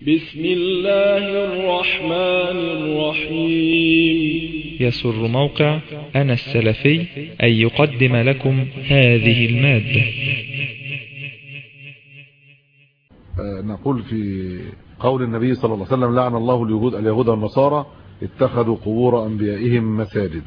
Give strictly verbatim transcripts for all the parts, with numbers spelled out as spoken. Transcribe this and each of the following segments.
بسم الله الرحمن الرحيم. يسر موقع أنا السلفي أن يقدم لكم هذه المادة. نقول في قول النبي صلى الله عليه وسلم: لعن الله اليهود اليهود والنصارى اتخذوا قبور أنبيائهم مساجد.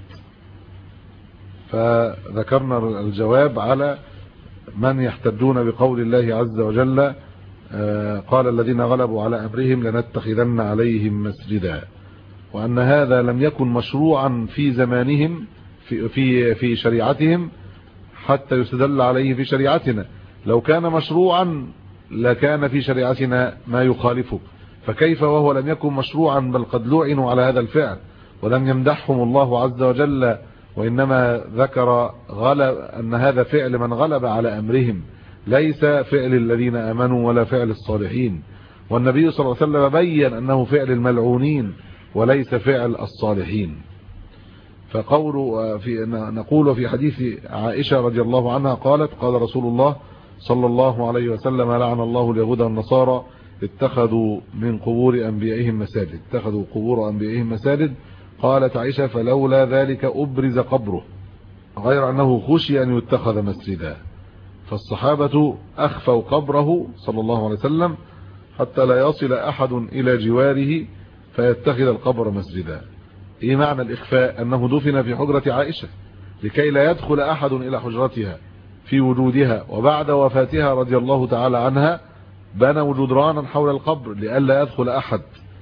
فذكرنا الجواب على من يحتجون بقول الله عز وجل: قال الذين غلبوا على أمرهم لنتخذن عليهم مسجدا، وأن هذا لم يكن مشروعا في زمانهم في في في شريعتهم حتى يستدل عليه في شريعتنا. لو كان مشروعا لكان في شريعتنا ما يخالفه، فكيف وهو لم يكن مشروعا بل قد لعنوا على هذا الفعل ولم يمدحهم الله عز وجل، وإنما ذكر غلب أن هذا فعل من غلب على أمرهم، ليس فعل الذين آمنوا ولا فعل الصالحين. والنبي صلى الله عليه وسلم بين أنه فعل الملعونين وليس فعل الصالحين. فقول في نقول في حديث عائشة رضي الله عنها قالت: قال رسول الله صلى الله عليه وسلم: لعن الله اليهود والنصارى اتخذوا من قبور أنبيائهم مساجد اتخذوا قبور أنبيائهم مساجد. قالت عائشة: فلولا ذلك أبرز قبره، غير أنه خشي أن يتخذ مسجدا. فالصحابة أخفوا قبره صلى الله عليه وسلم حتى لا يصل أحد إلى جواره فيتخذ القبر مسجدا. إيه معنى الإخفاء؟ أنه دفن في حجرة عائشة لكي لا يدخل أحد إلى حجرتها في وجودها، وبعد وفاتها رضي الله تعالى عنها بنوا جدرانا حول القبر لئلا يدخل أحد.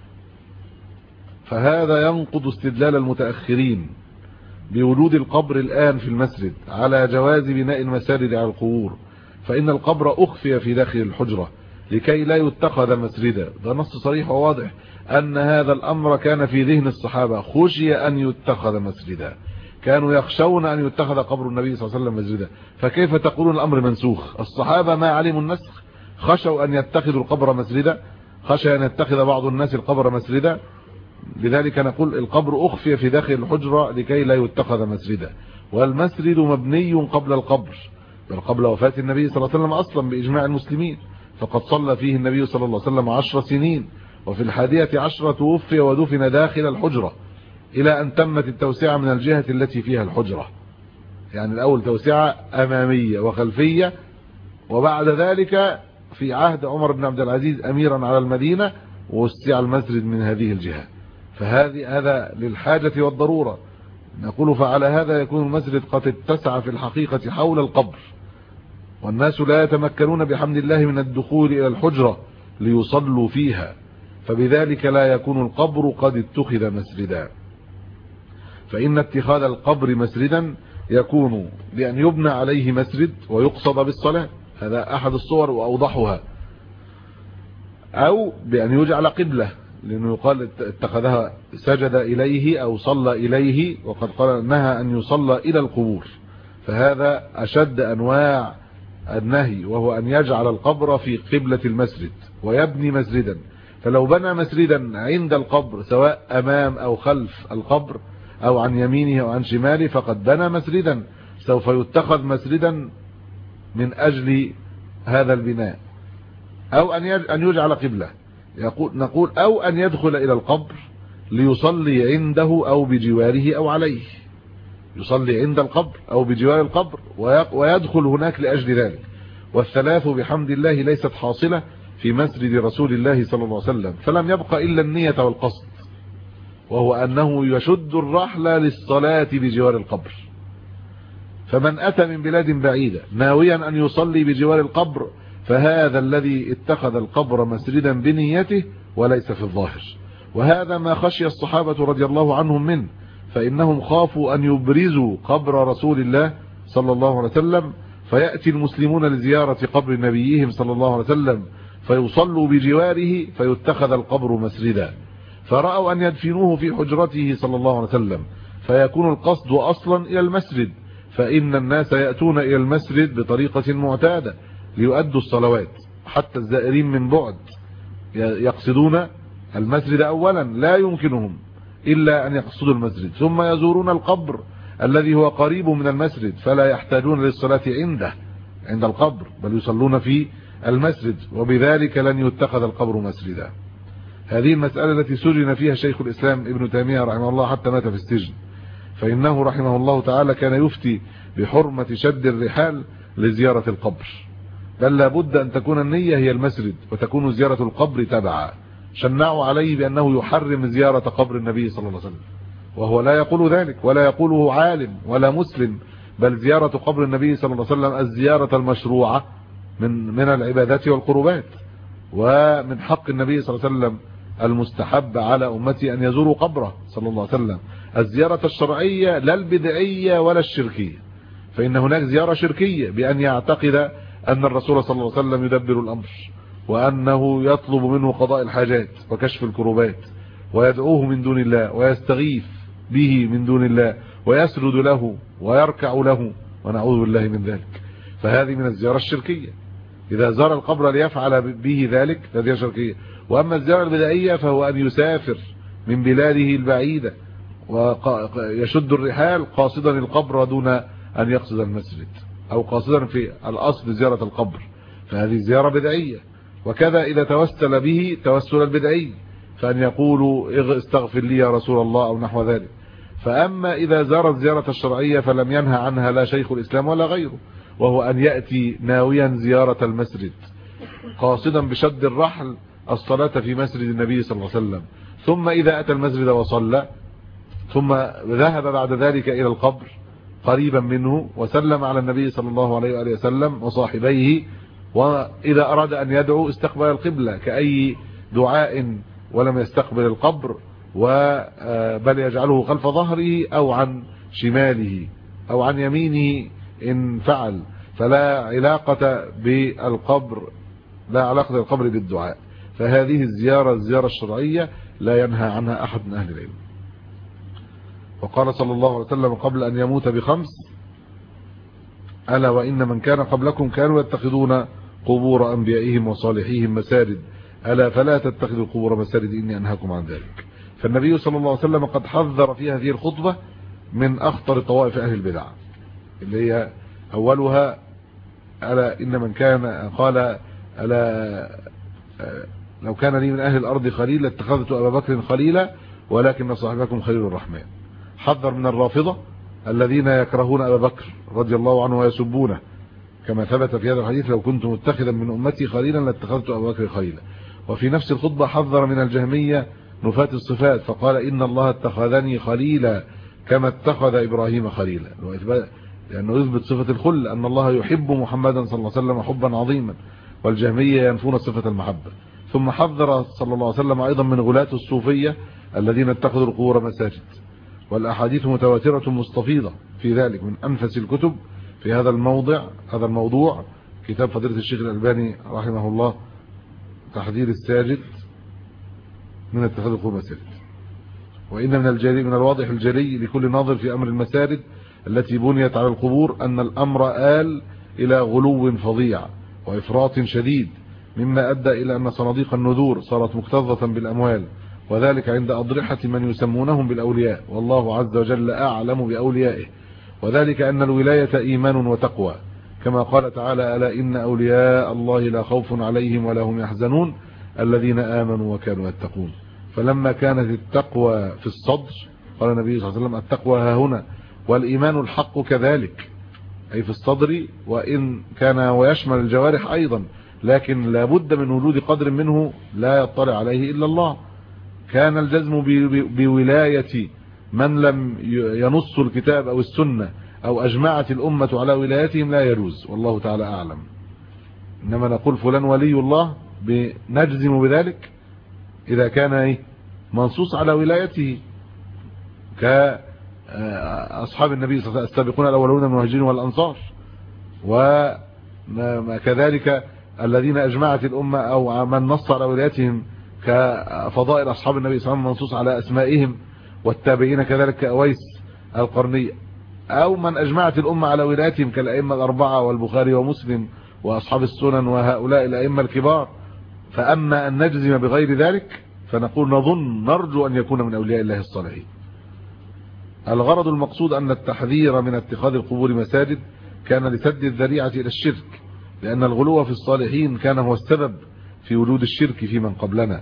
فهذا ينقض استدلال المتأخرين بوجود القبر الآن في المسجد على جواز بناء المساجد على القبور، فإن القبر أخفي في داخل الحجرة لكي لا يتخذ مسجدا. ده نص صريح وواضح أن هذا الأمر كان في ذهن الصحابة، خشي أن يتخذ مسجدا، كانوا يخشون أن يتخذ قبر النبي صلى الله عليه وسلم مسجدا. فكيف تقولون الأمر منسوخ؟ الصحابة ما علموا النسخ، خشوا أن يتخذوا القبر مسجدا، خشى أن يتخذ بعض الناس القبر مسجدا. لذلك نقول القبر أخفي في داخل الحجرة لكي لا يتخذ مسجدا. والمسجد مبني قبل القبر، بل قبل وفاة النبي صلى الله عليه وسلم أصلا بإجماع المسلمين، فقد صلى فيه النبي صلى الله عليه وسلم عشر سنين، وفي الحادية عشرة توفي ودفن داخل الحجرة إلى أن تمت التوسعة من الجهة التي فيها الحجرة. يعني الأول توسعة أمامية وخلفية، وبعد ذلك في عهد عمر بن عبد العزيز أميرا على المدينة ووسع المسجد من هذه الجهة. فهذه هذا للحاجة والضرورة. نقول فعلى هذا يكون المسجد قد اتسع في الحقيقة حول القبر، والناس لا يتمكنون بحمد الله من الدخول إلى الحجرة ليصلوا فيها، فبذلك لا يكون القبر قد اتخذ مسجدا. فإن اتخاذ القبر مسجدا يكون بأن يبنى عليه مسجد ويقصد بالصلاة، هذا أحد الصور وأوضحها، أو بأن يجعل قبلة، لأنه يقال اتخذها سجد إليه أو صلى إليه، وقد قال نهى أن يصلى إلى القبور، فهذا أشد أنواع النهي، وهو أن يجعل القبر في قبلة المسجد ويبني مسجدا. فلو بنى مسجدا عند القبر سواء أمام أو خلف القبر أو عن يمينه أو عن شماله فقد بنى مسجدا، سوف يتخذ مسجدا من أجل هذا البناء. أو أن يجعل قبلة، يقول نقول أو أن يدخل إلى القبر ليصلي عنده أو بجواره أو عليه، يصلي عند القبر أو بجوار القبر ويدخل هناك لأجل ذلك. والثلاث بحمد الله ليست حاصلة في مسجد رسول الله صلى الله عليه وسلم، فلم يبق إلا النية والقصد، وهو أنه يشد الرحل للصلاة بجوار القبر. فمن أتى من بلاد بعيدة ناويا أن يصلي بجوار القبر فهذا الذي اتخذ القبر مسجدا بنيته وليس في الظاهر. وهذا ما خشي الصحابة رضي الله عنهم منه، فإنهم خافوا أن يبرزوا قبر رسول الله صلى الله عليه وسلم فيأتي المسلمون لزيارة قبر نبيهم صلى الله عليه وسلم فيصلوا بجواره فيتخذ القبر مسجدا، فرأوا أن يدفنوه في حجرته صلى الله عليه وسلم فيكون القصد أصلا إلى المسجد، فإن الناس يأتون إلى المسجد بطريقة معتادة ليؤدوا الصلوات، حتى الزائرين من بعد يقصدون المسجد أولا، لا يمكنهم إلا أن يقصدوا المسجد، ثم يزورون القبر الذي هو قريب من المسجد فلا يحتاجون للصلاة عنده عند القبر، بل يصلون في المسجد، وبذلك لن يتخذ القبر مسجدا. هذه المسألة التي سجن فيها شيخ الإسلام ابن تيمية رحمه الله حتى مات في السجن، فإنه رحمه الله تعالى كان يفتي بحرمة شد الرحال لزيارة القبر، بل لابد أن تكون النية هي المسجد وتكون زيارة القبر تبعا. شنعوا عليه بأنه يحرم زيارة قبر النبي صلى الله عليه وسلم، وهو لا يقول ذلك ولا يقوله عالم ولا مسلم، بل زيارة قبر النبي صلى الله عليه وسلم الزيارة المشروعة من من العبادات والقربات، ومن حق النبي صلى الله عليه وسلم المستحب على أمتي أن يزوروا قبره صلى الله عليه وسلم، الزيارة الشرعية لا البدعية ولا الشركية. فإن هناك زيارة شركية بأن يعتقد أن الرسول صلى الله عليه وسلم يدبر الأمر، وأنه يطلب منه قضاء الحاجات وكشف الكروبات، ويدعوه من دون الله ويستغيث به من دون الله ويسجد له ويركع له، ونعوذ بالله من ذلك. فهذه من الزيارة الشركية، إذا زار القبر ليفعل به ذلك فهذه شركية. وأما الزيارة البدعية فهو أن يسافر من بلاده البعيدة ويشد الرحال قاصدا القبر دون أن يقصد المسجد، أو قاصدا في الأصل زيارة القبر، فهذه زيارة بدعية. وكذا إذا توسل به توسل البدعي، فأن يقولوا استغفر لي يا رسول الله أو نحو ذلك. فأما إذا زار الزيارة الشرعية فلم ينهى عنها لا شيخ الإسلام ولا غيره، وهو أن يأتي ناويا زيارة المسجد قاصدا بشد الرحل الصلاة في مسجد النبي صلى الله عليه وسلم، ثم إذا أتى المسجد وصلى ثم ذهب بعد ذلك إلى القبر قريبا منه وسلم على النبي صلى الله عليه وآله وسلم وصاحبيه، وإذا أراد أن يدعو استقبل القبلة كأي دعاء ولم يستقبل القبر، بل يجعله خلف ظهره أو عن شماله أو عن يمينه إن فعل، فلا علاقة بالقبر لا علاقة بالقبر بالدعاء. فهذه الزيارة الزيارة الشرعية لا ينهى عنها أحد من أهل العلم. وقال صلى الله عليه وسلم قبل أن يموت بخمس: ألا وإن من كان قبلكم كانوا يتخذون قبور أنبيائهم وصالحيهم مساجد، ألا فلا تتخذوا قبور مساجد إني أنهاكم عن ذلك. فالنبي صلى الله عليه وسلم قد حذر في هذه الخطبة من أخطر طوائف أهل البدع، اللي هي أولها: ألا إن من كان قال ألا لو كان لي من أهل الأرض خليل لاتخذت أبا بكر خليلا ولكن صاحبكم خليل الرحمن. حذر من الرافضة الذين يكرهون أبا بكر رضي الله عنه ويسبونه، كما ثبت في هذا الحديث: لو كنت متخذا من أمتي خليلا لاتخذت أبا بكر خليلا. وفي نفس الخطبة حذر من الجهمية نفاة الصفات، فقال: إن الله اتخذني خليلا كما اتخذ إبراهيم خليلا، لأنه يثبت صفة الخل، أن الله يحب محمدا صلى الله عليه وسلم حبا عظيما، والجهمية ينفون صفة المحبة. ثم حذر صلى الله عليه وسلم أيضا من غلاة الصوفية الذين اتخذوا القبور مساجد، والأحاديث متواترة مستفيضة في ذلك. من أنفس الكتب في هذا الموضع هذا الموضوع كتاب فضيلة الشيخ الألباني رحمه الله، تحذير الساجد من اتخاذ القبور مساجد. وإن من الجلي من الواضح الجلي لكل ناظر في أمر المساجد التي بنيت على القبور أن الأمر آل إلى غلو فظيع وإفراط شديد، مما أدى إلى أن صناديق النذور صارت مكتظة بالأموال، وذلك عند أضرحة من يسمونهم بالأولياء، والله عز وجل أعلم بأوليائه. وذلك أن الولاية إيمان وتقوى، كما قال تعالى: ألا إن أولياء الله لا خوف عليهم ولا هم يحزنون الذين آمنوا وكانوا يتقون. فلما كانت التقوى في الصدر قال النبي صلى الله عليه وسلم: التقوى ها هنا، والإيمان الحق كذلك، أي في الصدر، وإن كان ويشمل الجوارح أيضا، لكن لابد من وجود قدر منه لا يطلع عليه إلا الله. كان الجزم بولاية من لم ينص الكتاب أو السنة أو أجمعت الأمة على ولايتهم لا يجوز، والله تعالى أعلم. إنما نقول فلان ولي الله نجزم بذلك إذا كان منصوص على ولايته، كأصحاب النبي صلى الله عليه وسلم السابقون الأولون من المهاجرين والأنصار، وكذلك الذين أجمعت الأمة أو من نص على ولايتهم كفضائل أصحاب النبي صلى الله عليه وسلم منصوص على أسمائهم، والتابعين كذلك كأويس القرني، أو من أجمعت الأمة على ولايتهم كالأئمة الأربعة والبخاري ومسلم وأصحاب السنن وهؤلاء الأئمة الكبار. فأما أن نجزم بغير ذلك فنقول نظن نرجو أن يكون من أولياء الله الصالحين. الغرض المقصود أن التحذير من اتخاذ القبور مساجد كان لسد الذريعة إلى الشرك، لأن الغلو في الصالحين كان هو السبب في وجود الشرك في من قبلنا،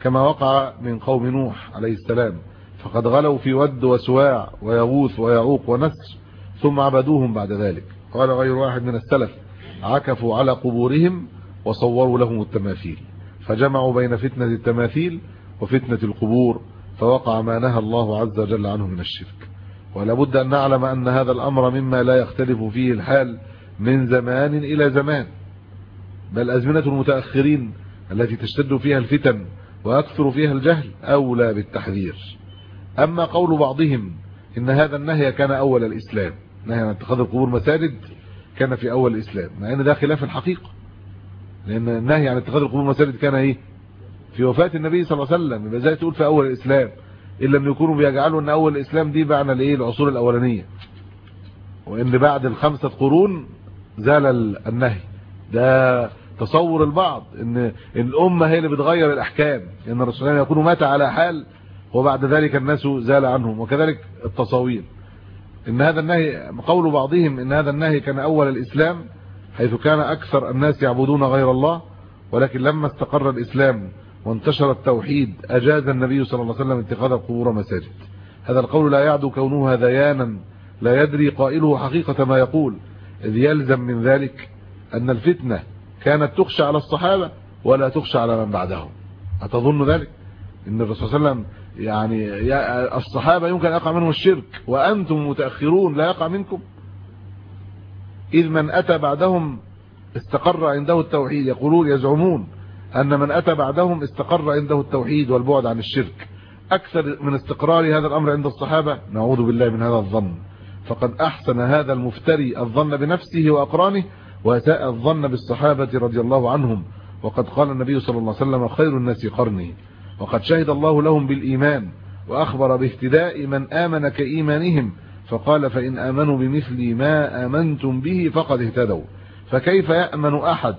كما وقع من قوم نوح عليه السلام، فقد غلوا في ود وسواع ويغوث ويعوق ونسر ثم عبدوهم بعد ذلك. قال غير واحد من السلف: عكفوا على قبورهم وصوروا لهم التماثيل، فجمعوا بين فتنة التماثيل وفتنة القبور، فوقع ما نهى الله عز وجل عنه من الشرك. ولا بد أن نعلم أن هذا الأمر مما لا يختلف فيه الحال من زمان إلى زمان، بل أزمنة المتأخرين التي تشتد فيها الفتن ويكثر فيها الجهل أولى بالتحذير. أما قول بعضهم إن هذا النهي كان أول الإسلام، نهي عن اتخاذ القبور مساجد كان في أول الإسلام، مع أن ده خلاف الحقيقة، لأن النهي عن اتخاذ القبور مساجد كان إيه؟ في وفاة النبي صلى الله عليه وسلم. يبقى ازاي تقول في أول الإسلام إلا لم يكونوا بيجعلوا أن أول الإسلام دي بعنا لإيه؟ العصور الأولانية، وإن بعد الخمسة قرون زال النهي. ده تصور البعض ان الأمة هي اللي بتغير الأحكام، ان الرسول الله يكون مات على حال وبعد ذلك الناس زال عنهم، وكذلك التصاوير. ان هذا النهي، قول بعضهم ان هذا النهي كان أول الإسلام، حيث كان أكثر الناس يعبدون غير الله، ولكن لما استقر الإسلام وانتشر التوحيد أجاز النبي صلى الله عليه وسلم اتخاذ القبور مساجد. هذا القول لا يعد كونه هذيانا لا يدري قائله حقيقة ما يقول، إذ يلزم من ذلك أن الفتنة كانت تخشى على الصحابة ولا تخشى على من بعدهم. أتظن ذلك؟ إن الرسول صلى الله عليه وسلم يعني الصحابة يمكن يقع منهم الشرك وأنتم متأخرون لا يقع منكم، إذ من أتى بعدهم استقر عنده التوحيد. يقولون يزعمون أن من أتى بعدهم استقر عنده التوحيد والبعد عن الشرك أكثر من استقرار هذا الأمر عند الصحابة. نعوذ بالله من هذا الظن، فقد أحسن هذا المفتري الظن بنفسه وأقرانه، وأساء الظن بالصحابة رضي الله عنهم. وقد قال النبي صلى الله عليه وسلم: خير الناس قرني. وقد شهد الله لهم بالإيمان وأخبر باهتداء من آمن كإيمانهم، فقال: فإن آمنوا بمثل ما آمنتم به فقد اهتدوا. فكيف يأمن أحد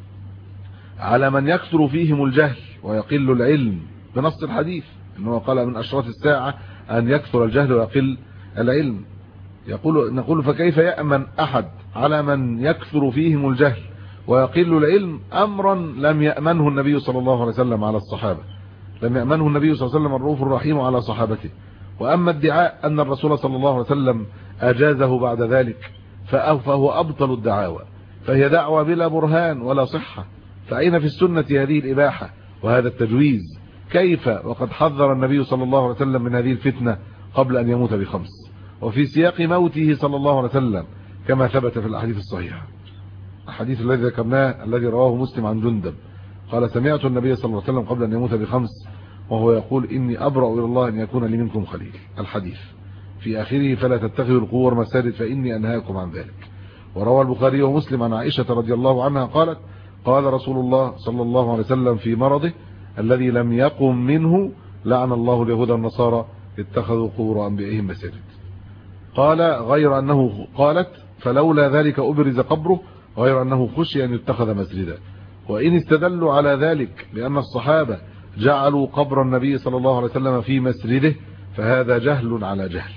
على من يكثر فيهم الجهل ويقل العلم بنص الحديث؟ إنه قال من أشراط الساعة أن يكثر الجهل ويقل العلم. يقول نقول فكيف يأمن أحد على من يكثر فيهم الجهل ويقل العلم أمرا لم يأمنه النبي صلى الله عليه وسلم على الصحابة، لم يأمنه النبي صلى الله عليه وسلم الرؤوف الرحيم على صحابته. وأما ادعاء أن الرسول صلى الله عليه وسلم أجازه بعد ذلك فهو أبطل الدعاوى، فهي دعوة بلا برهان ولا صحة. فأين في السنة هذه الإباحة وهذا التجويز؟ كيف وقد حذر النبي صلى الله عليه وسلم من هذه الفتنة قبل أن يموت بخمس، وفي سياق موته صلى الله عليه وسلم كما ثبت في الأحاديث الصحيحة. الحديث الذي ذكرناه الذي رواه مسلم عن جندب قال: سمعت النبي صلى الله عليه وسلم قبل أن يموت بخمس وهو يقول: إني أبرأ إلى الله أن يكون لي منكم خليل. الحديث في آخره: فلا تتخذوا القبور مساجد فإني أنهاكم عن ذلك. وروى البخاري ومسلم عن عائشة رضي الله عنها قالت: قال رسول الله صلى الله عليه وسلم في مرضه الذي لم يقم منه: لعن الله اليهود والنصارى اتخذوا قبور أنبيائهم مساجد. قال غير أنه قالت: فلولا ذلك أبرز قبره، غير أنه خشي أن يتخذ مسجدا. وإن استدلوا على ذلك بأن الصحابة جعلوا قبر النبي صلى الله عليه وسلم في مسجده فهذا جهل على جهل،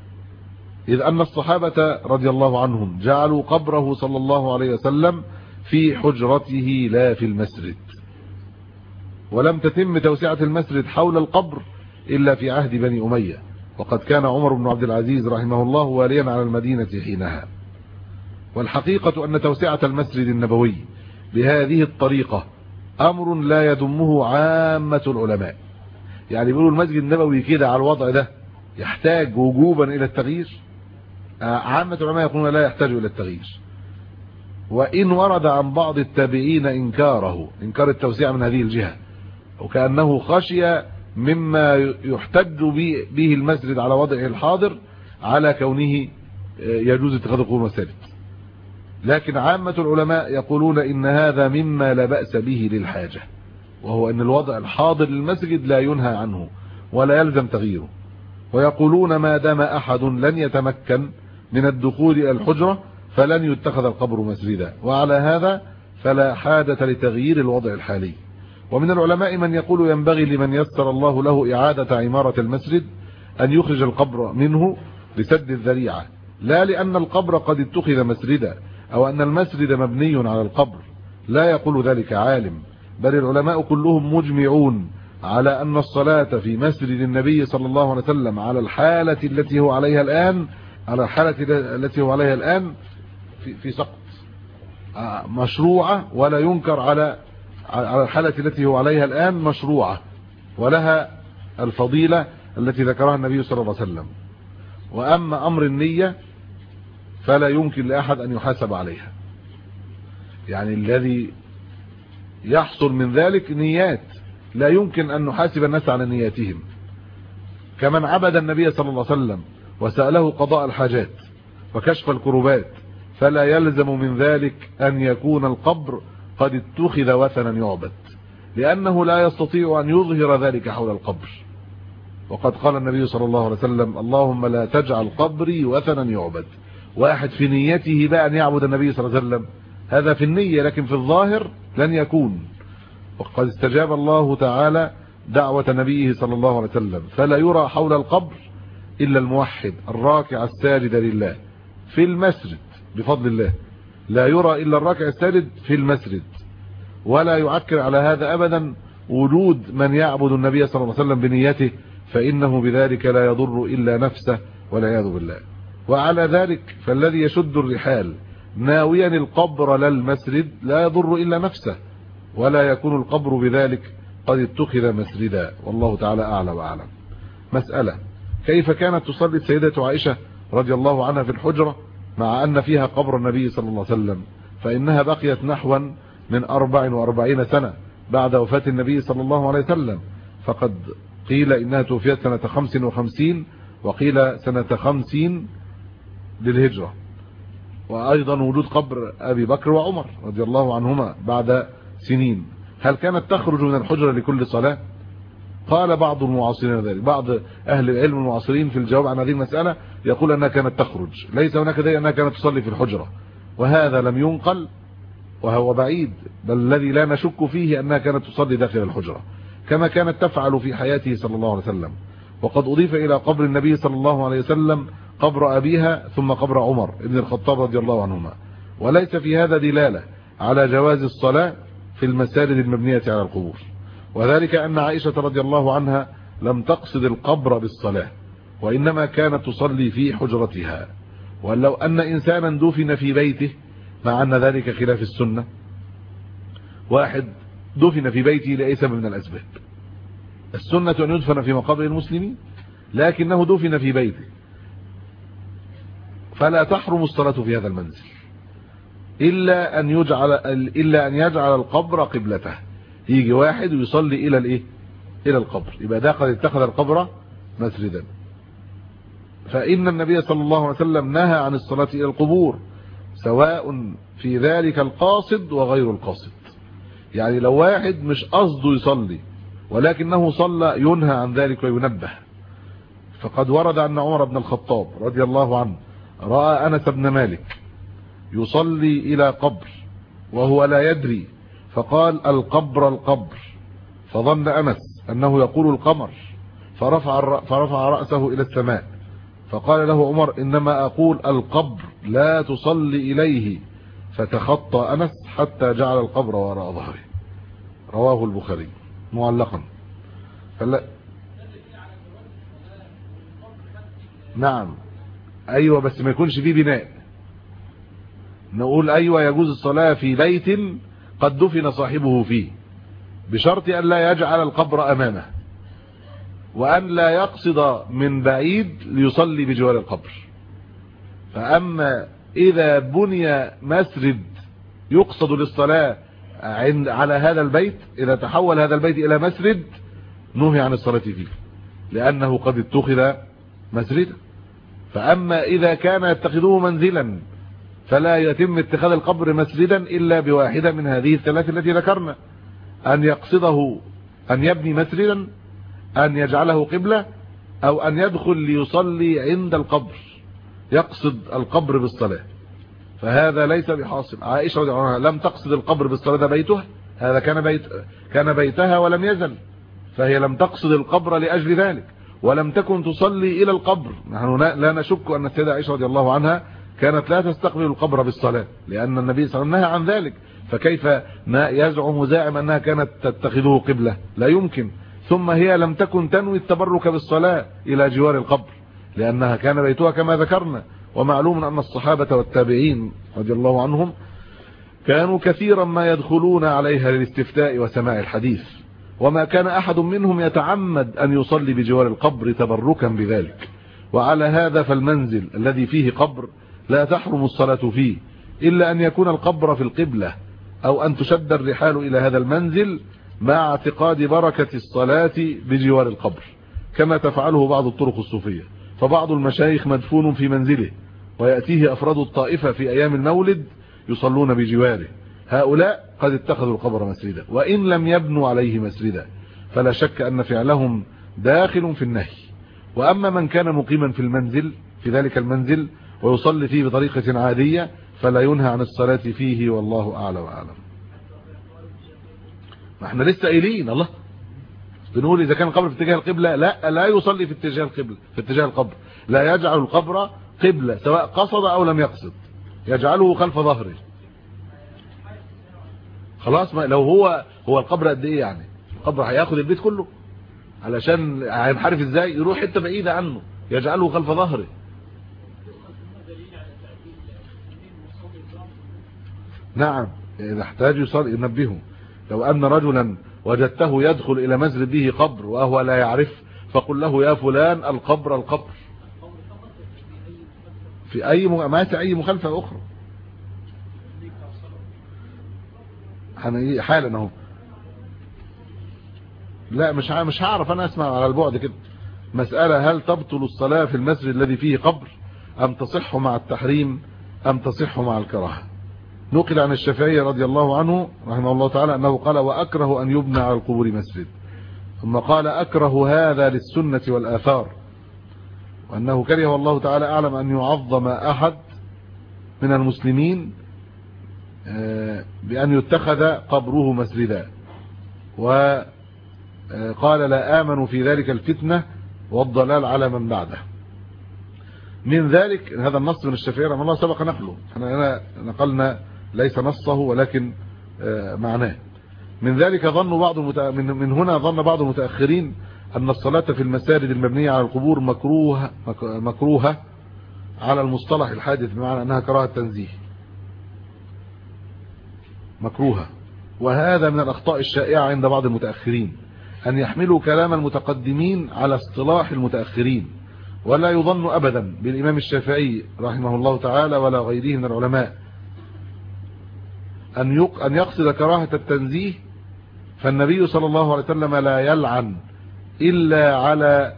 إذ أن الصحابة رضي الله عنهم جعلوا قبره صلى الله عليه وسلم في حجرته لا في المسجد، ولم تتم توسعة المسجد حول القبر إلا في عهد بني أمية، وقد كان عمر بن عبد العزيز رحمه الله واليا على المدينة حينها. والحقيقة أن توسعة المسجد النبوي بهذه الطريقة أمر لا يذمه عامة العلماء. يعني بيقولوا المسجد النبوي كده على الوضع ده يحتاج وجوبا إلى التغيير؟ عامة العلماء يقولون لا يحتاج إلى التغيير. وإن ورد عن بعض التابعين إنكاره، إنكار التوسيع من هذه الجهة، وكأنه خشي مما يحتج به المسجد على وضعه الحاضر على كونه يجوز اتخاذ القبور مساجد. لكن عامة العلماء يقولون إن هذا مما لا بأس به للحاجة، وهو أن الوضع الحاضر للمسجد لا ينهى عنه ولا يلزم تغييره. ويقولون ما دام أحد لن يتمكن من الدخول إلى الحجرة فلن يتخذ القبر مسجدا، وعلى هذا فلا حاجة لتغيير الوضع الحالي. ومن العلماء من يقول ينبغي لمن يسر الله له إعادة عمارة المسجد أن يخرج القبر منه لسد الذريعة، لا لأن القبر قد اتخذ مسجدا أو أن المسجد مبني على القبر، لا يقول ذلك عالم، بل العلماء كلهم مجمعون على أن الصلاة في مسجد النبي صلى الله عليه وسلم على الحالة التي هو عليها الآن على الحالة التي هو عليها الآن في في سقط مشروعة، ولا ينكر على على الحالة التي هو عليها الآن مشروعة، ولها الفضيلة التي ذكرها النبي صلى الله عليه وسلم. وأما أمر النية فلا يمكن لأحد أن يحاسب عليها، يعني الذي يحصل من ذلك نيات لا يمكن أن نحاسب الناس على نياتهم، كمن عبد النبي صلى الله عليه وسلم وسأله قضاء الحاجات وكشف الكروبات، فلا يلزم من ذلك أن يكون القبر قد اتخذ وثنا يعبد، لأنه لا يستطيع أن يظهر ذلك حول القبر. وقد قال النبي صلى الله عليه وسلم: اللهم لا تجعل قبري وثنا يعبد. واحد في نيته بقى أن يعبد النبي صلى الله عليه وسلم، هذا في النية، لكن في الظاهر لن يكون. وقد استجاب الله تعالى دعوة نبيه صلى الله عليه وسلم، فلا يرى حول القبر إلا الموحد الراكع الساجد لله في المسجد بفضل الله، لا يرى إلا الراكع الساجد في المسجد. ولا يعكر على هذا أبدا وجود من يعبد النبي صلى الله عليه وسلم بنيته، فإنه بذلك لا يضر إلا نفسه والعياذ بالله. وعلى ذلك فالذي يشد الرحال ناويا القبر للمسجد لا يضر إلا نفسه، ولا يكون القبر بذلك قد اتخذ مسجدا، والله تعالى أعلى وأعلم. مسألة: كيف كانت تصلي السيدة عائشة رضي الله عنها في الحجرة مع أن فيها قبر النبي صلى الله عليه وسلم، فإنها بقيت نحوا من أربع وأربعين سنة بعد وفاة النبي صلى الله عليه وسلم، فقد قيل إنها توفيت سنة خمس وخمسين، وقيل سنة خمسين للهجرة. وأيضا وجود قبر أبي بكر وعمر رضي الله عنهما بعد سنين. هل كانت تخرج من الحجرة لكل صلاة؟ قال بعض المعاصرين ذلك، بعض أهل العلم المعاصرين في الجواب عن هذه المسألة يقول أنها كانت تخرج، ليس هناك دليل أنها كانت تصلي في الحجرة، وهذا لم ينقل وهو بعيد، بل الذي لا نشك فيه أنها كانت تصلي داخل الحجرة كما كانت تفعل في حياته صلى الله عليه وسلم. وقد أضيف إلى قبر النبي صلى الله عليه وسلم قبر أبيها ثم قبر عمر ابن الخطاب رضي الله عنهما، وليس في هذا دلالة على جواز الصلاة في المساجد المبنية على القبور، وذلك أن عائشة رضي الله عنها لم تقصد القبر بالصلاة، وإنما كانت تصلي في حجرتها. ولو أن إنسانا دفن في بيته، مع أن ذلك خلاف السنة، واحد دفن في بيته لأي سبب من الأسباب، السنة أن يدفن في مقابر المسلمين، لكنه دفن في بيته، فلا تحرم الصلاة في هذا المنزل إلا أن يجعل إلا أن يجعل القبر قبلته. يجي واحد ويصلي إلى الإيه؟ إلى القبر، يبقى ده قد اتخذ القبر مسجدا. فإن النبي صلى الله عليه وسلم نهى عن الصلاة إلى القبور، سواء في ذلك القاصد وغير القاصد. يعني لو واحد مش قصده يصلي ولكنه صلى ينهى عن ذلك وينبه. فقد ورد أن عمر بن الخطاب رضي الله عنه رأى أنس بن مالك يصلي إلى قبر وهو لا يدري، فقال: القبر القبر، فظن أنس أنه يقول القمر، فرفع, فرفع رأسه إلى السماء، فقال له عمر: إنما أقول القبر لا تصلي إليه، فتخطى أنس حتى جعل القبر وراء ظهره. رواه البخاري معلقا. فلا نعم أيوة، بس ما يكونش فيه بناء. نقول أيوة يجوز الصلاة في بيت قد دفن صاحبه فيه، بشرط أن لا يجعل القبر أمامه، وأن لا يقصد من بعيد ليصلي بجوار القبر. فأما إذا بني مسجد يقصد للصلاة عند على هذا البيت، إذا تحول هذا البيت إلى مسجد نهي عن الصلاة فيه، لأنه قد اتخذ مسجدا. فأما إذا كان يتخذه منزلا فلا يتم اتخاذ القبر مسجدا إلا بواحدة من هذه الثلاث التي ذكرنا: أن يقصده أن يبني مسجدا، أن يجعله قبلة، أو أن يدخل ليصلي عند القبر يقصد القبر بالصلاة. فهذا ليس بحاصل. عائشة رضي الله عنها لم تقصد القبر بالصلاة، ده بيتها، هذا كان بيت كان بيتها ولم يزل، فهي لم تقصد القبر لأجل ذلك، ولم تكن تصلي إلى القبر. نحن لا نشك أن السيدة عائشة رضي الله عنها كانت لا تستقبل القبر بالصلاة، لأن النبي صلى الله عليه وسلم نهى عن ذلك. فكيف يزعم زاعم أنها كانت تتخذه قبلة؟ لا يمكن. ثم هي لم تكن تنوي التبرك بالصلاة إلى جوار القبر، لأنها كان بيتها كما ذكرنا. ومعلوم أن الصحابة والتابعين رضي الله عنهم كانوا كثيرا ما يدخلون عليها للاستفتاء وسماع الحديث، وما كان أحد منهم يتعمد أن يصلي بجوار القبر تبركا بذلك. وعلى هذا فالمنزل الذي فيه قبر لا تحرم الصلاة فيه إلا أن يكون القبر في القبلة، أو أن تشد الرحال إلى هذا المنزل مع اعتقاد بركة الصلاة بجوار القبر، كما تفعله بعض الطرق الصوفية. فبعض المشايخ مدفون في منزله ويأتيه أفراد الطائفة في أيام المولد يصلون بجواره، هؤلاء قد اتخذوا القبر مسجدا، وإن لم يبنوا عليه مسجدا فلا شك أن فعلهم داخل في النهي. وأما من كان مقيما في المنزل في ذلك المنزل ويصلي فيه بطريقة عادية فلا ينهى عن الصلاة فيه، والله أعلى وأعلم. ما احنا لسه قايلين الله بنقول إذا كان القبر في اتجاه القبلة لا لا يصلي في اتجاه القبلة في اتجاه القبر، لا يجعل القبر قبلة سواء قصد أو لم يقصد، يجعله خلف ظهره. خلاص، ما لو هو هو القبر قد ايه يعني؟ القبر هياخد البيت كله علشان هينحرف ازاي؟ يروح حته بعيده عنه يجعله خلف ظهره. نعم، اذا احتاج يصلي ينبهه. لو ان رجلا وجدته يدخل الى مسجد به قبر وهو لا يعرف فقل له يا فلان القبر القبر في اي ما اي مخالفه اخرى. حالا اهو. لا مش مش هعرف انا اسمع على البعد كده. مسألة هل تبطل الصلاة في المسجد الذي فيه قبر ام تصح مع التحريم ام تصح مع الكراهة؟ نقل عن الشافعي رضي الله عنه رحمه الله تعالى انه قال واكره ان يبنى على القبور مسجد، ثم قال اكره هذا للسنة والاثار، وانه كره والله تعالى اعلم ان يعظم احد من المسلمين بأن يتخذ قبره مسجدا، وقال لا آمن في ذلك الفتنة والضلال على من بعده. من ذلك هذا النص من الشافعي رحمه الله سبق نقله، احنا نقلنا ليس نصه ولكن معناه. من ذلك ظن بعض من هنا ظن بعض المتأخرين أن الصلاة في المساجد المبنية على القبور مكروهة مكروهة على المصطلح الحادث، بمعنى أنها كراهة تنزيه مكروهة. وهذا من الأخطاء الشائعة عند بعض المتأخرين أن يحملوا كلام المتقدمين على اصطلاح المتأخرين، ولا يظن أبدا بالإمام الشافعي رحمه الله تعالى ولا غيره من العلماء أن أن يقصد كراهة التنزيه. فالنبي صلى الله عليه وسلم لا يلعن إلا على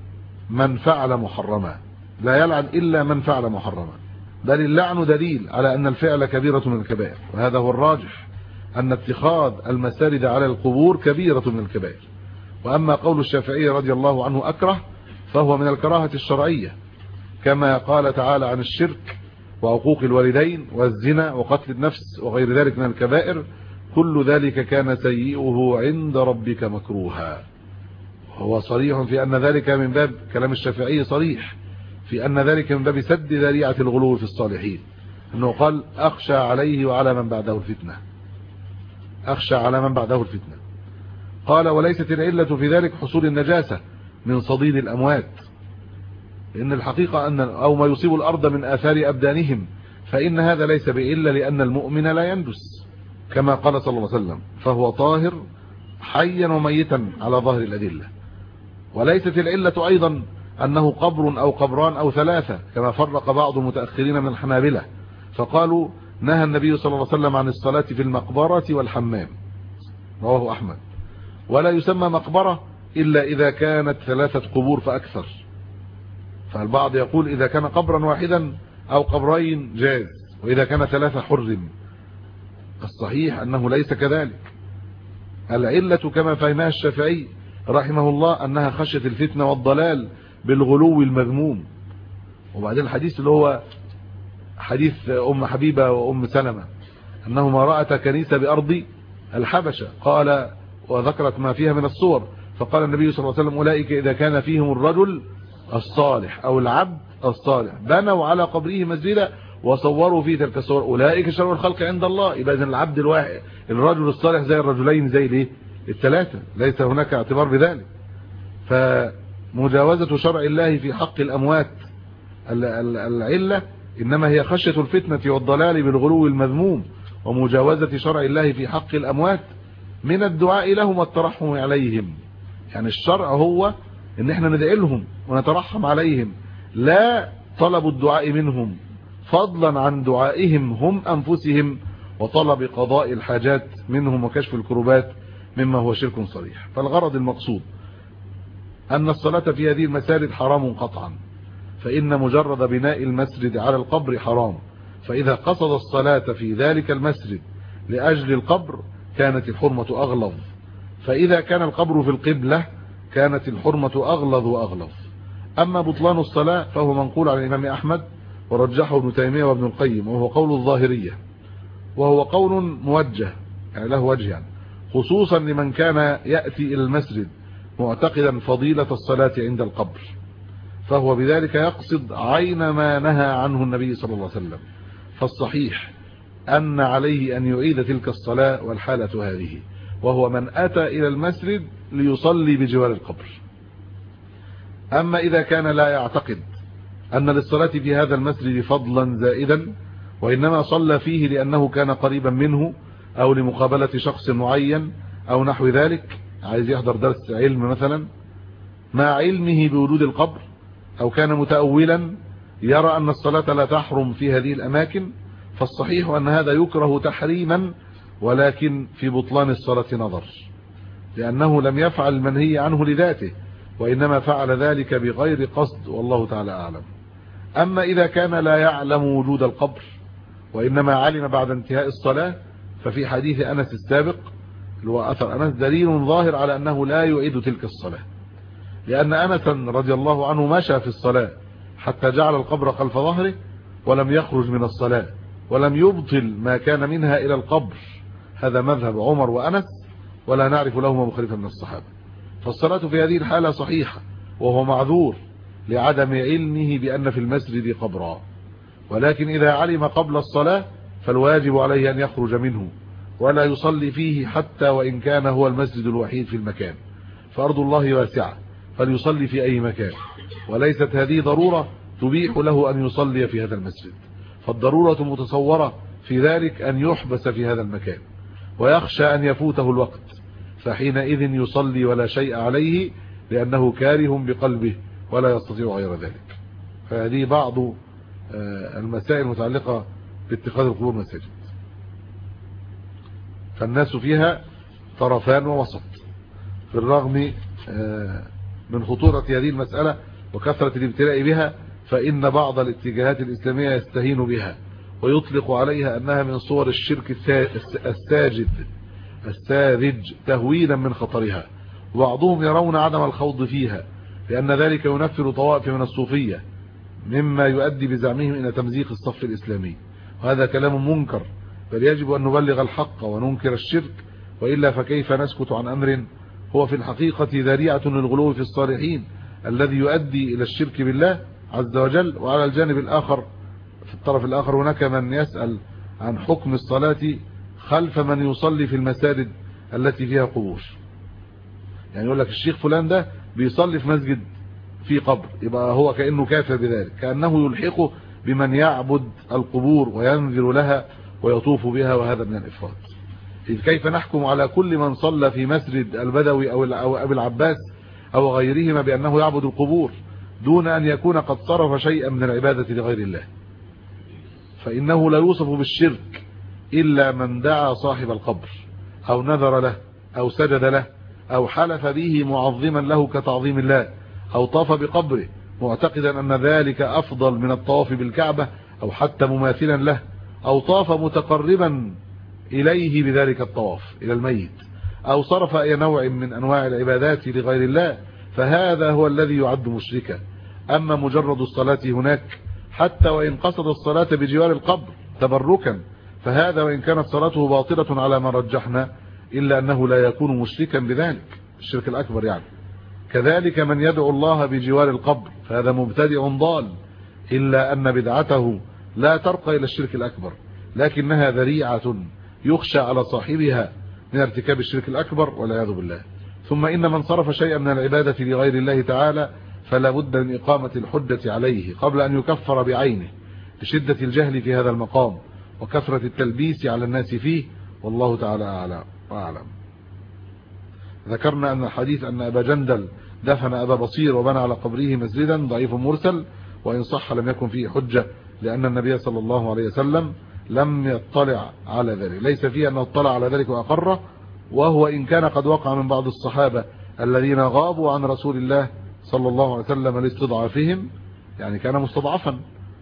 من فعل محرما، لا يلعن إلا من فعل محرما، بل اللعن دليل على أن الفعل كبيرة من الكبائر، وهذا هو الراجح أن اتخاذ المساجد على القبور كبيرة من الكبائر. وأما قول الشافعي رضي الله عنه أكره فهو من الكراهة الشرعية، كما قال تعالى عن الشرك وعقوق الوالدين والزنا وقتل النفس وغير ذلك من الكبائر، كل ذلك كان سيئه عند ربك مكروها. هو صريح في أن ذلك من باب كلام الشافعي صريح في أن ذلك من باب سد ذريعة الغلو في الصالحين، أنه قال أخشى عليه وعلى من بعده الفتنة، أخشى على من بعده الفتنة. قال وليست العلة في ذلك حصول النجاسة من صديد الأموات، لأن الحقيقة أن أو ما يصيب الأرض من آثار أبدانهم، فإن هذا ليس بعلة، لأن المؤمن لا ينجس كما قال صلى الله عليه وسلم، فهو طاهر حيا وميتا على ظاهر الأدلة. وليست العلة أيضا أنه قبر أو قبران أو ثلاثة، كما فرق بعض المتأخرين من الحنابلة فقالوا نهى النبي صلى الله عليه وسلم عن الصلاة في المقبرة والحمام، رواه أحمد. ولا يسمى مقبرة إلا إذا كانت ثلاثة قبور فأكثر، فالبعض يقول إذا كان قبرا واحدا أو قبرين جاز، وإذا كان ثلاثة حرم. الصحيح أنه ليس كذلك. العلة كما فهمها الشافعي رحمه الله أنها خشية الفتنة والضلال بالغلو المذموم. وبعدين الحديث اللي هو حديث أم حبيبة وأم سلمة أنهما رأتا كنيسة بأرض الحبشة، قال وذكرت ما فيها من الصور، فقال النبي صلى الله عليه وسلم أولئك إذا كان فيهم الرجل الصالح أو العبد الصالح بنوا على قبره مسجدا وصوروا فيه تلك الصور أولئك شر الخلق عند الله. يبقى إذن العبد الواحد الرجل الصالح زي الرجلين زي الايه الثلاثة، ليس هناك اعتبار بذلك. فمجاوزة شرع الله في حق الأموات العلة إنما هي خشية الفتنة والضلال بالغلو المذموم، ومجاوزة شرع الله في حق الأموات من الدعاء لهم والترحم عليهم. يعني الشرع هو ان احنا ندعي لهم ونترحم عليهم، لا طلب الدعاء منهم فضلا عن دعائهم هم أنفسهم وطلب قضاء الحاجات منهم وكشف الكربات مما هو شرك صريح. فالغرض المقصود أن الصلاة في هذه المساجد حرام قطعا، فإن مجرد بناء المسجد على القبر حرام، فإذا قصد الصلاة في ذلك المسجد لأجل القبر كانت الحرمة أغلظ، فإذا كان القبر في القبلة كانت الحرمة أغلظ وأغلظ. أما بطلان الصلاة فهو منقول عن الإمام أحمد ورجحه ابن تيمية وابن القيم، وهو قول الظاهرية، وهو قول موجه يعني له وجه، يعني خصوصا لمن كان يأتي إلى المسجد معتقدا فضيلة الصلاة عند القبر، فهو بذلك يقصد عين ما نهى عنه النبي صلى الله عليه وسلم. فالصحيح أن عليه أن يعيد تلك الصلاة والحالة هذه، وهو من أتى إلى المسجد ليصلي بجوار القبر. أما إذا كان لا يعتقد أن للصلاة في هذا المسجد فضلا زائدا، وإنما صلى فيه لأنه كان قريبا منه أو لمقابلة شخص معين أو نحو ذلك، عايز يحضر درس علم مثلا مع علمه بوجود القبر، أو كان متأولا يرى أن الصلاة لا تحرم في هذه الأماكن، فالصحيح أن هذا يكره تحريما، ولكن في بطلان الصلاة نظر، لأنه لم يفعل المنهي عنه لذاته، وإنما فعل ذلك بغير قصد، والله تعالى أعلم. أما إذا كان لا يعلم وجود القبر وإنما علم بعد انتهاء الصلاة، ففي حديث أنس السابق اللي هو أثر أنس دليل ظاهر على أنه لا يعيد تلك الصلاة، لأن أنس رضي الله عنه مشى في الصلاة حتى جعل القبر خلف ظهره ولم يخرج من الصلاة ولم يبطل ما كان منها إلى القبر. هذا مذهب عمر وأنس، ولا نعرف لهما مخالفا من الصحابة. فالصلاة في هذه الحالة صحيحة، وهو معذور لعدم علمه بأن في المسجد قبرا، ولكن إذا علم قبل الصلاة فالواجب عليه أن يخرج منه ولا يصلي فيه، حتى وإن كان هو المسجد الوحيد في المكان، فأرض الله واسعة فليصلي في أي مكان، وليست هذه ضرورة تبيح له أن يصلي في هذا المسجد. فالضرورة المتصورة في ذلك أن يحبس في هذا المكان ويخشى أن يفوته الوقت، فحينئذ يصلي ولا شيء عليه، لأنه كاره بقلبه ولا يستطيع غير ذلك. فهذه بعض المسائل المتعلقة باتخاذ القبور مساجد، فالناس فيها طرفان ووسط، في الرغم من خطورة هذه المسألة وكثرة الابتلاء بها، فإن بعض الاتجاهات الإسلامية يستهين بها ويطلق عليها أنها من صور الشرك الساجد الساذج تهويلا من خطرها، وبعضهم يرون عدم الخوض فيها لأن ذلك ينفر طوائف من الصوفية مما يؤدي بزعمهم إلى تمزيق الصف الإسلامي، وهذا كلام منكر، بل يجب أن نبلغ الحق وننكر الشرك، وإلا فكيف نسكت عن أمر هو في الحقيقة ذريعة للغلو في الصالحين الذي يؤدي إلى الشرك بالله عز وجل. وعلى الجانب الآخر في الطرف الآخر هناك من يسأل عن حكم الصلاة خلف من يصلي في المساجد التي فيها قبور، يعني يقول لك الشيخ فلان ده بيصلي في مسجد في قبر، يبقى هو كأنه كافر بذلك، كأنه يلحقه بمن يعبد القبور وينذر لها ويطوف بها، وهذا من الإفراط. إذ كيف نحكم على كل من صلى في مسجد البدوي أو أبي العباس أو غيرهما بأنه يعبد القبور دون أن يكون قد صرف شيئا من العبادة لغير الله؟ فإنه لا يوصف بالشرك إلا من دعا صاحب القبر أو نذر له أو سجد له أو حلف به معظما له كتعظيم الله، أو طاف بقبره معتقدا أن ذلك أفضل من الطواف بالكعبة أو حتى مماثلا له، أو طاف متقربا إليه بذلك الطواف إلى الميت، أو صرف أي نوع من أنواع العبادات لغير الله، فهذا هو الذي يعد مشركا. أما مجرد الصلاة هناك حتى وإن قصد الصلاة بجوار القبر تبركا، فهذا وإن كانت صلاته باطلة على ما رجحنا إلا أنه لا يكون مشركا بذلك، الشرك الأكبر يعني. كذلك من يدعو الله بجوار القبر فهذا مبتدع ضال، إلا أن بدعته لا ترقى إلى الشرك الأكبر، لكنها ذريعة يخشى على صاحبها من ارتكاب الشرك الأكبر والعياذ بالله. ثم إن من صرف شيئا من العبادة لغير الله تعالى فلا بد من إقامة الحجة عليه قبل أن يكفر بعينه لشدة الجهل في هذا المقام وكثرة التلبيس على الناس فيه، والله تعالى أعلم وأعلم. ذكرنا أن الحديث أن أبا جندل دفن أبا بصير وبنى على قبره مسجدا ضعيف مرسل، وإن صح لم يكن فيه حجة لأن النبي صلى الله عليه وسلم لم يطلع على ذلك، ليس فيه أنه اطلع على ذلك وأقره، وهو إن كان قد وقع من بعض الصحابة الذين غابوا عن رسول الله صلى الله عليه وسلم لاستضعافهم، يعني كان مستضعفا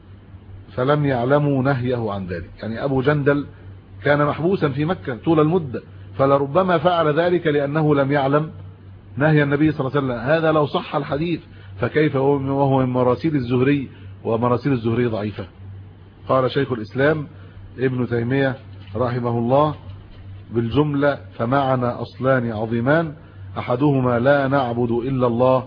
فلم يعلموا نهيه عن ذلك. يعني أبو جندل كان محبوسا في مكة طول المدة، فلربما فعل ذلك لأنه لم يعلم نهي النبي صلى الله عليه وسلم. هذا لو صح الحديث، فكيف وهو من مراسيل الزهري، ومراسيل الزهري ضعيفة. قال شيخ الإسلام ابن تيمية رحمه الله بالجملة: فمعنا أصلان عظيمان، أحدهما لا نعبد إلا الله،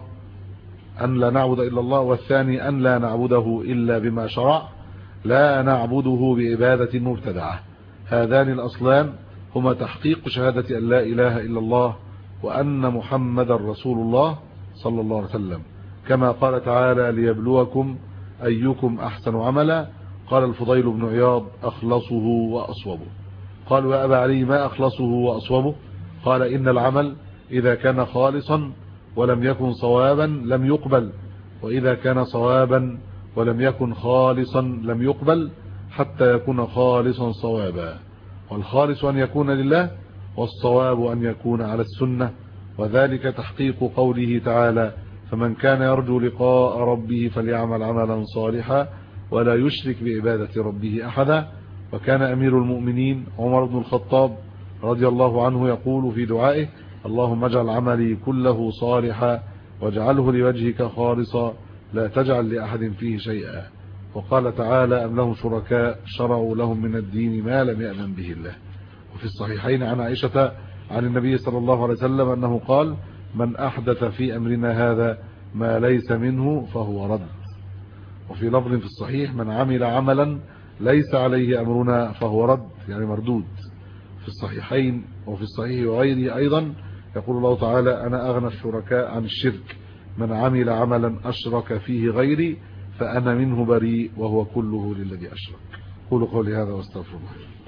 أن لا نعبد إلا الله، والثاني أن لا نعبده إلا بما شرع، لا نعبده بعبادة مبتدعة. هذان الأصلان هما تحقيق شهادة أن لا إله إلا الله وأن محمد رسول الله صلى الله عليه وسلم، كما قال تعالى: ليبلوكم أيكم أحسن عملا. قال الفضيل بن عياض: أخلصه وأصوبه. قالوا: يا أبا علي ما أخلصه وأصوبه؟ قال: إن العمل إذا كان خالصا ولم يكن صوابا لم يقبل، وإذا كان صوابا ولم يكن خالصا لم يقبل، حتى يكون خالصا صوابا. والخالص أن يكون لله، والصواب أن يكون على السنة، وذلك تحقيق قوله تعالى: فمن كان يرجو لقاء ربه فليعمل عملا صالحا ولا يشرك بعبادة ربه أحدا. وكان أمير المؤمنين عمر بن الخطاب رضي الله عنه يقول في دعائه: اللهم اجعل عملي كله صالحا واجعله لوجهك خالصا لا تجعل لأحد فيه شيئا. وقال تعالى: أم لهم شركاء شرعوا لهم من الدين ما لم يأذن به الله. وفي الصحيحين عن عائشة عن النبي صلى الله عليه وسلم أنه قال: من أحدث في أمرنا هذا ما ليس منه فهو رد. وفي لفظ في الصحيح: من عمل عملا ليس عليه أمرنا فهو رد، يعني مردود. في الصحيحين وفي الصحيح وغيره أيضا يقول الله تعالى: أنا أغنى الشركاء عن الشرك، من عمل عملا أشرك فيه غيري فأنا منه بريء وهو كله للذي أشرك. قولوا قولي هذا واستغفر الله.